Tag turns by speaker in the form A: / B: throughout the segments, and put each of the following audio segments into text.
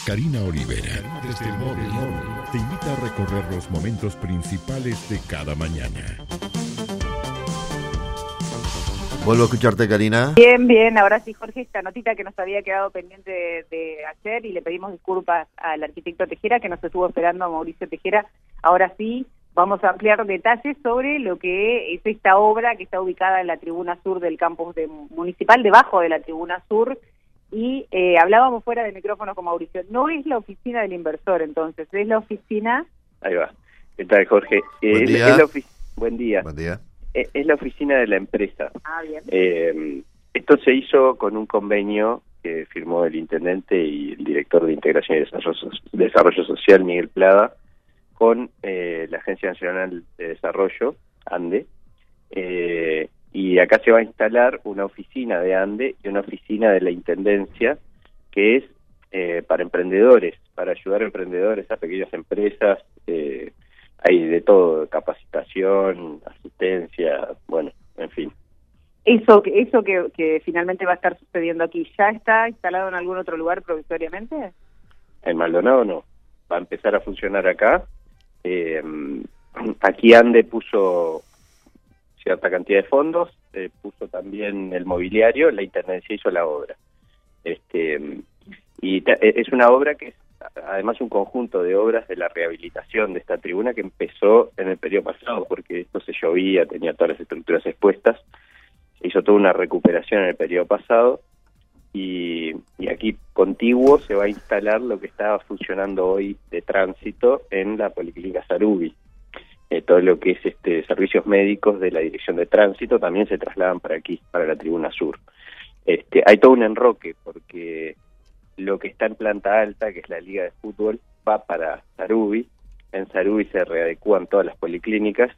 A: Karina Olivera, desde el móvil, te invita a recorrer los momentos principales de cada mañana.
B: Vuelvo a escucharte, Karina.
C: Bien, bien. Ahora sí, Jorge, esta notita que nos había quedado pendiente de ayer, y le pedimos disculpas al arquitecto Tejera, que nos estuvo esperando, a Mauricio Tejera. Ahora sí, vamos a ampliar detalles sobre lo que es esta obra que está ubicada en la tribuna sur del campus municipal, debajo de la tribuna sur, y hablábamos fuera de micrófono con Mauricio. No es la oficina del inversor, entonces, es la oficina...
D: Ahí va. ¿Qué tal, Jorge?
B: Buen día.
D: Buen día.
B: Buen día.
D: Es la oficina de la empresa.
C: Ah, bien.
D: Esto se hizo con un convenio que firmó el intendente y el director de Integración y Desarrollo Social, Miguel Plada, con la Agencia Nacional de Desarrollo, ANDE, y acá se va a instalar una oficina de ANDE y una oficina de la Intendencia, que es para emprendedores, para ayudar a emprendedores, a pequeñas empresas. Hay de todo, capacitación, asistencia, bueno, en fin.
C: Eso que finalmente va a estar sucediendo aquí, ¿ya está instalado en algún otro lugar provisoriamente?
D: En Maldonado no, va a empezar a funcionar acá. Aquí ANDE puso cierta cantidad de fondos, puso también el mobiliario, la Intendencia hizo la obra. Es una obra que es además un conjunto de obras de la rehabilitación de esta tribuna que empezó en el periodo pasado, porque esto se llovía, tenía todas las estructuras expuestas. Se hizo toda una recuperación en el periodo pasado, y aquí contiguo se va a instalar lo que estaba funcionando hoy de tránsito en la Policlínica Sarubi. Todo lo que es servicios médicos de la Dirección de Tránsito también se trasladan para aquí, para la tribuna sur. Hay todo un enroque, porque lo que está en planta alta, que es la Liga de Fútbol, va para Sarubi. En Sarubi se readecúan todas las policlínicas,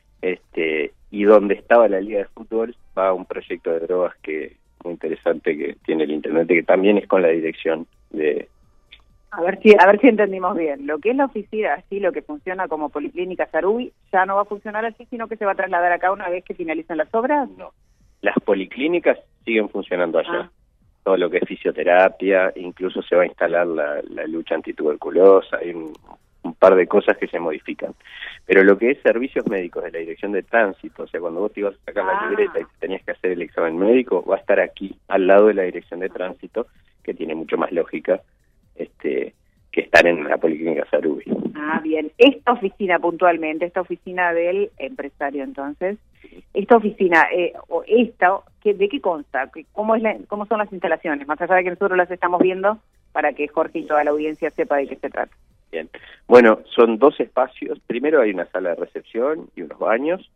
D: y donde estaba la Liga de Fútbol va un proyecto de drogas que muy interesante que tiene el intendente, que también es con la dirección de...
C: A ver si entendimos bien. Lo que es la oficina, así lo que funciona como Policlínica Sarubi, ya no va a funcionar así, sino que se va a trasladar acá una vez que finalicen las obras.
D: No, las policlínicas siguen funcionando allá. Todo lo que es fisioterapia, incluso se va a instalar la lucha antituberculosa, hay un par de cosas que se modifican. Pero lo que es servicios médicos de la Dirección de Tránsito, o sea, cuando vos te ibas a sacar la libreta y tenías que hacer el examen médico, va a estar aquí, al lado de la Dirección de Tránsito, que tiene mucho más lógica que estar en la Policlínica Sarubi.
C: Ah, bien. Esta oficina puntualmente, esta oficina del empresario, entonces, esta oficina, ¿de qué consta? ¿Cómo son las instalaciones? Más allá de que nosotros las estamos viendo, para que Jorge y toda la audiencia sepa de qué se trata.
D: Bien. Bueno, son dos espacios. Primero hay una sala de recepción y unos baños,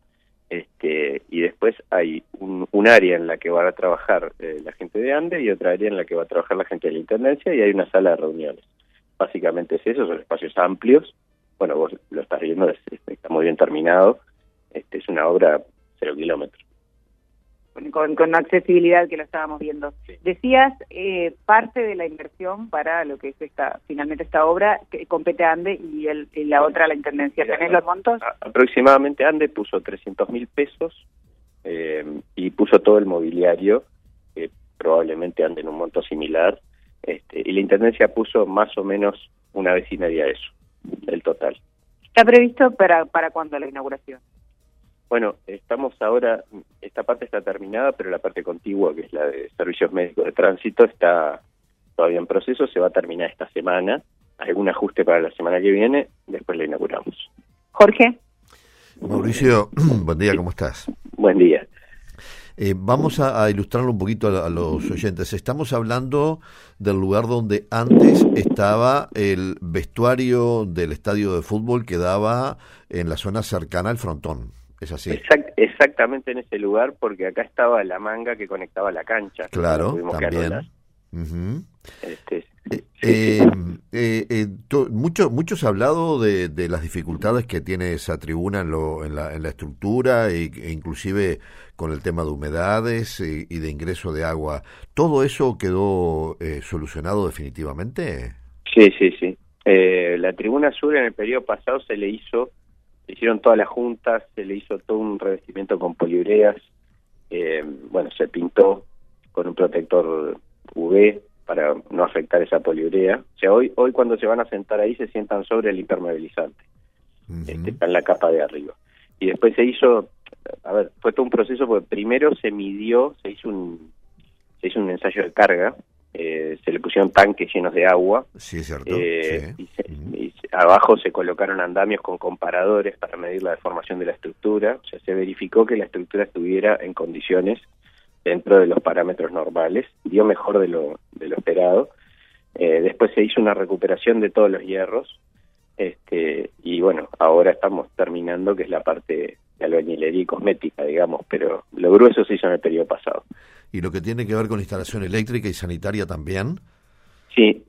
D: y después hay un área en la que va a trabajar la gente de ANDE y otra área en la que va a trabajar la gente de la Intendencia, y hay una sala de reuniones. Básicamente es eso, son espacios amplios. Bueno, vos lo estás viendo, está muy bien terminado. Es una obra 0 kilómetros.
C: Con accesibilidad, que lo estábamos viendo. Sí. Decías, parte de la inversión para lo que es finalmente esta obra, que compete a ANDE y la otra a la Intendencia. ¿Tenés los montos?
D: Aproximadamente ANDE puso 300.000 pesos y puso todo el mobiliario, probablemente ANDE en un monto similar, y la Intendencia puso más o menos una vez y media de eso, el total.
C: ¿Está previsto para cuándo la inauguración?
D: Bueno, estamos ahora, esta parte está terminada, pero la parte contigua, que es la de servicios médicos de tránsito, está todavía en proceso, se va a terminar esta semana. Algún ajuste para la semana que viene, después la inauguramos.
C: Jorge.
B: Mauricio, buen día, ¿cómo estás?
D: Buen día.
B: Vamos a ilustrarlo un poquito a los oyentes. Estamos hablando del lugar donde antes estaba el vestuario del estadio de fútbol, que daba en la zona cercana al frontón. ¿Es así?
D: Exactamente en ese lugar, porque acá estaba la manga que conectaba la cancha.
B: Claro, también. Mucho se ha hablado de las dificultades que tiene esa tribuna en la estructura, e inclusive con el tema de humedades y de ingreso de agua. ¿Todo eso quedó solucionado definitivamente?
D: Sí. La tribuna sur en el periodo pasado se hicieron todas las juntas, se le hizo todo un revestimiento con poliureas, se pintó con un protector UV para no afectar esa poliurea. O sea, hoy cuando se van a sentar ahí se sientan sobre el impermeabilizante, está en la capa de arriba. Y después se hizo, fue todo un proceso, porque primero se hizo un ensayo de carga, se le pusieron tanques llenos de agua,
B: sí, es cierto,
D: y abajo se colocaron andamios con comparadores para medir la deformación de la estructura. O sea, se verificó que la estructura estuviera en condiciones dentro de los parámetros normales, dio mejor de lo esperado. Después se hizo una recuperación de todos los hierros, y bueno, ahora estamos terminando, que es la parte de albañilería y cosmética, digamos, pero lo grueso se hizo en el periodo pasado.
B: ¿Y lo que tiene que ver con instalación eléctrica y sanitaria también?
D: Sí,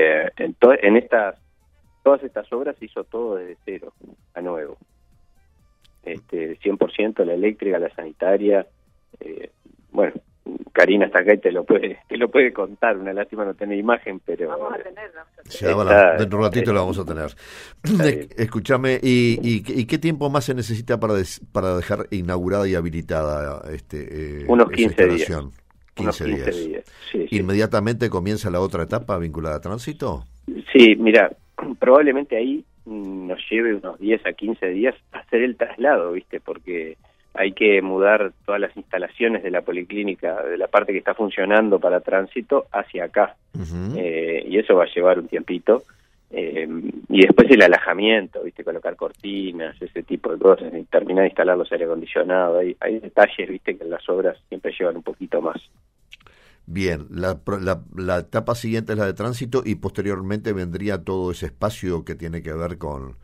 D: todas estas obras se hizo todo desde cero, a nuevo. 100% la eléctrica, la sanitaria. Bueno, Karina está acá y te lo puede contar. Una lástima no tener imagen, pero
C: vamos a tener.
B: Dentro de un ratito lo vamos a tener. Escúchame, ¿y qué tiempo más se necesita para dejar inaugurada y habilitada
D: unos 15 días?
B: 15 días.
D: Sí,
B: ¿Inmediatamente comienza la otra etapa vinculada a tránsito?
D: Sí, mira, probablemente ahí nos lleve unos 10 a 15 días hacer el traslado, ¿viste? Porque hay que mudar todas las instalaciones de la policlínica, de la parte que está funcionando para tránsito, hacia acá. Y eso va a llevar un tiempito. Y después el alojamiento, ¿viste? Colocar cortinas, ese tipo de cosas, y terminar de instalar los aire acondicionados. Hay detalles, ¿viste? Que en las obras siempre llevan un poquito más.
B: Bien, la etapa siguiente es la de tránsito, y posteriormente vendría todo ese espacio que tiene que ver con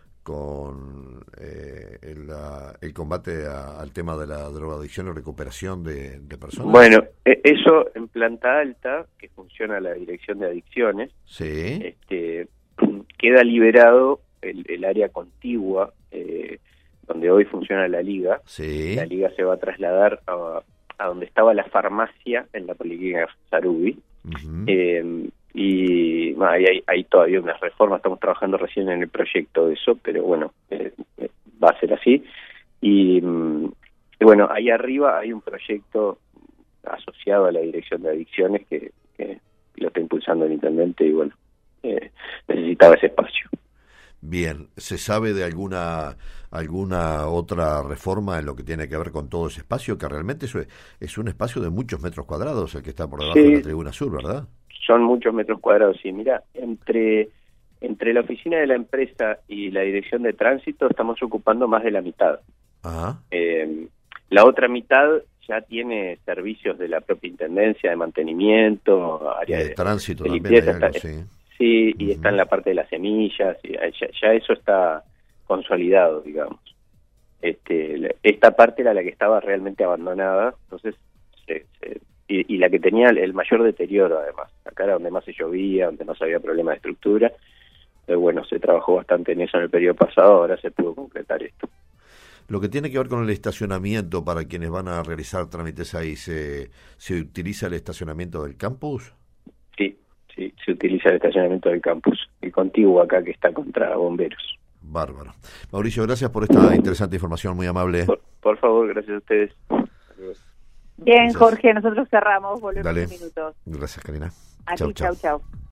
B: el combate al tema de la drogadicción y recuperación de personas.
D: Bueno, eso en planta alta, que funciona la Dirección de Adicciones,
B: sí,
D: queda liberado el área contigua, donde hoy funciona la Liga.
B: Sí.
D: La Liga se va a trasladar a donde estaba la farmacia en la Policlínica Sarubi. Y hay todavía unas reformas, estamos trabajando recién en el proyecto de eso, pero bueno, va a ser así. Y bueno, ahí arriba hay un proyecto asociado a la Dirección de Adicciones que lo está impulsando el intendente, y bueno, necesitaba ese espacio.
B: Bien, ¿se sabe de alguna otra reforma en lo que tiene que ver con todo ese espacio? Que realmente eso es un espacio de muchos metros cuadrados, el que está por debajo de la Tribuna Sur, ¿verdad?
D: Son muchos metros cuadrados, sí. Mira, entre la oficina de la empresa y la dirección de tránsito estamos ocupando más de la mitad.
B: Ajá.
D: La otra mitad ya tiene servicios de la propia intendencia, de mantenimiento, área de
B: tránsito
D: de
B: también.
D: limpieza, sí, y está en la parte de las semillas, y ya eso está consolidado, digamos. Esta parte era la que estaba realmente abandonada, entonces y la que tenía el mayor deterioro, además. Acá era donde más se llovía, donde más había problemas de estructura. Pero bueno, se trabajó bastante en eso en el periodo pasado, ahora se pudo concretar esto.
B: Lo que tiene que ver con el estacionamiento para quienes van a realizar trámites ahí, ¿se utiliza el estacionamiento del campus? Sí,
D: se utiliza el estacionamiento del campus, el contiguo acá que está contra bomberos.
B: Bárbaro. Mauricio, gracias por esta interesante información, muy amable.
D: Por favor, gracias a ustedes. Adiós.
C: Bien, gracias. Jorge, nosotros cerramos, volvemos
B: Dale.
C: en minutos.
B: Gracias, Karina.
C: Chau.